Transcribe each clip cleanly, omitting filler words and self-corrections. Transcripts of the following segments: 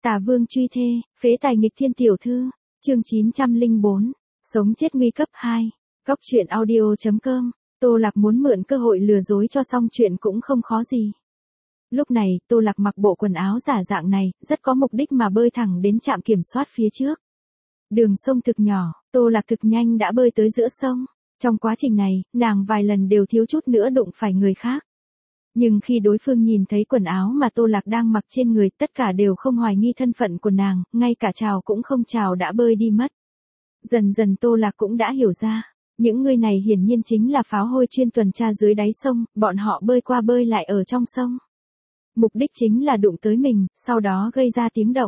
Tà Vương truy thê, phế tài nghịch thiên tiểu thư, chương 904, sống chết nguy cấp 2, góc truyện audio.com, Tô Lạc muốn mượn cơ hội lừa dối cho xong chuyện cũng không khó gì. Lúc này, Tô Lạc mặc bộ quần áo giả dạng này, rất có mục đích mà bơi thẳng đến trạm kiểm soát phía trước. Đường sông thực nhỏ, Tô Lạc thực nhanh đã bơi tới giữa sông. Trong quá trình này, nàng vài lần đều thiếu chút nữa đụng phải người khác. Nhưng khi đối phương nhìn thấy quần áo mà Tô Lạc đang mặc trên người, tất cả đều không hoài nghi thân phận của nàng, ngay cả chào cũng không chào đã bơi đi mất. Dần dần Tô Lạc cũng đã hiểu ra, những người này hiển nhiên chính là pháo hôi chuyên tuần tra dưới đáy sông, bọn họ bơi qua bơi lại ở trong sông. Mục đích chính là đụng tới mình, sau đó gây ra tiếng động.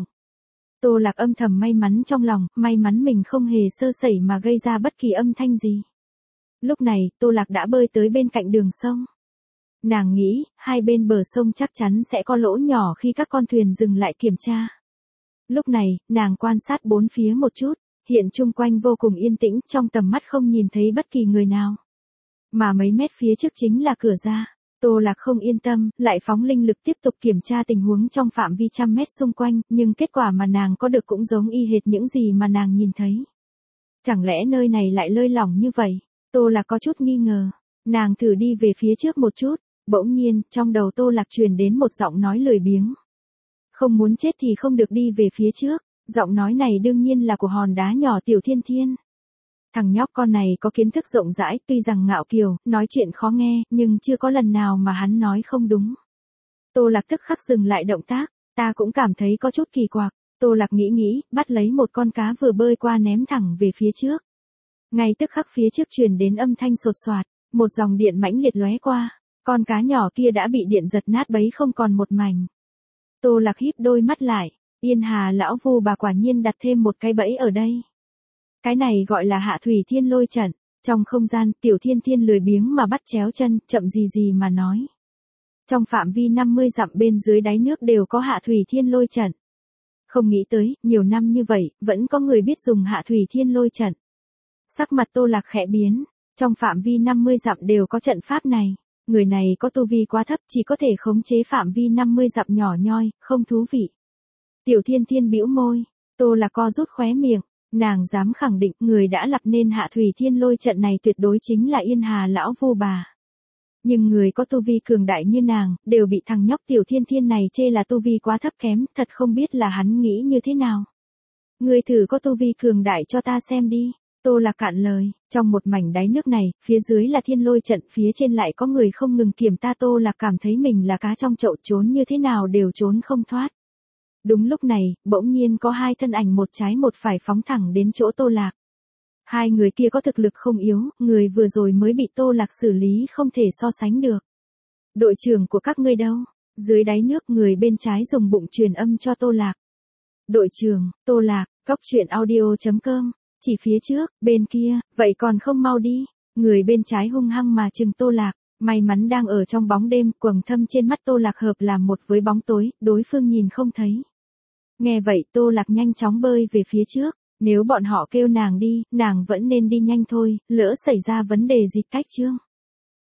Tô Lạc âm thầm may mắn trong lòng, may mắn mình không hề sơ sẩy mà gây ra bất kỳ âm thanh gì. Lúc này, Tô Lạc đã bơi tới bên cạnh đường sông. Nàng nghĩ, hai bên bờ sông chắc chắn sẽ có lỗ nhỏ khi các con thuyền dừng lại kiểm tra. Lúc này, nàng quan sát bốn phía một chút, hiện chung quanh vô cùng yên tĩnh, trong tầm mắt không nhìn thấy bất kỳ người nào. Mà mấy mét phía trước chính là cửa ra. Tô Lạc không yên tâm, lại phóng linh lực tiếp tục kiểm tra tình huống trong phạm vi trăm mét xung quanh, nhưng kết quả mà nàng có được cũng giống y hệt những gì mà nàng nhìn thấy. Chẳng lẽ nơi này lại lơi lỏng như vậy? Tô Lạc có chút nghi ngờ. Nàng thử đi về phía trước một chút, bỗng nhiên, trong đầu Tô Lạc truyền đến một giọng nói lười biếng. Không muốn chết thì không được đi về phía trước, giọng nói này đương nhiên là của hòn đá nhỏ Tiểu Thiên Thiên. Thằng nhóc con này có kiến thức rộng rãi, tuy rằng ngạo kiều, nói chuyện khó nghe, nhưng chưa có lần nào mà hắn nói không đúng. Tô Lạc tức khắc dừng lại động tác, ta cũng cảm thấy có chút kỳ quặc. Tô Lạc nghĩ, bắt lấy một con cá vừa bơi qua ném thẳng về phía trước. Ngay tức khắc phía trước truyền đến âm thanh sột soạt, một dòng điện mãnh liệt lóe qua, con cá nhỏ kia đã bị điện giật nát bấy không còn một mảnh. Tô Lạc híp đôi mắt lại, Yên Hà lão Vu bà quả nhiên đặt thêm một cái bẫy ở đây. Cái này gọi là Hạ Thủy Thiên Lôi trận. Trong không gian, Tiểu Thiên Thiên lười biếng mà bắt chéo chân, chậm gì mà nói. Trong phạm vi 50 dặm bên dưới đáy nước đều có Hạ Thủy Thiên Lôi trận. Không nghĩ tới, nhiều năm như vậy, vẫn có người biết dùng Hạ Thủy Thiên Lôi trận. Sắc mặt Tô Lạc khẽ biến, trong phạm vi 50 dặm đều có trận pháp này. Người này có tu vi quá thấp, chỉ có thể khống chế phạm vi 50 dặm nhỏ nhoi, không thú vị. Tiểu Thiên Thiên bĩu môi, Tô Lạc co rút khóe miệng. Nàng dám khẳng định người đã lập nên Hạ Thủy Thiên Lôi trận này tuyệt đối chính là Yên Hà lão Vu bà. Nhưng người có tu vi cường đại như nàng, đều bị thằng nhóc Tiểu Thiên Thiên này chê là tu vi quá thấp kém, thật không biết là hắn nghĩ như thế nào. Người thử có tu vi cường đại cho ta xem đi. Tô Lạc cạn lời, trong một mảnh đáy nước này, phía dưới là Thiên Lôi trận, phía trên lại có người không ngừng kiểm ta. Tô Lạc cảm thấy mình là cá trong chậu, trốn như thế nào đều trốn không thoát. Đúng lúc này, bỗng nhiên có hai thân ảnh một trái một phải phóng thẳng đến chỗ Tô Lạc. Hai người kia có thực lực không yếu, người vừa rồi mới bị Tô Lạc xử lý không thể so sánh được. Đội trưởng của các ngươi đâu? Dưới đáy nước người bên trái dùng bụng truyền âm cho Tô Lạc. Đội trưởng, Tô Lạc, góc truyện audio.com, chỉ phía trước, bên kia, vậy còn không mau đi. Người bên trái hung hăng mà trừng Tô Lạc. May mắn đang ở trong bóng đêm, quầng thâm trên mắt Tô Lạc hợp làm một với bóng tối, đối phương nhìn không thấy. Nghe vậy Tô Lạc nhanh chóng bơi về phía trước, nếu bọn họ kêu nàng đi, nàng vẫn nên đi nhanh thôi, lỡ xảy ra vấn đề gì cách chương.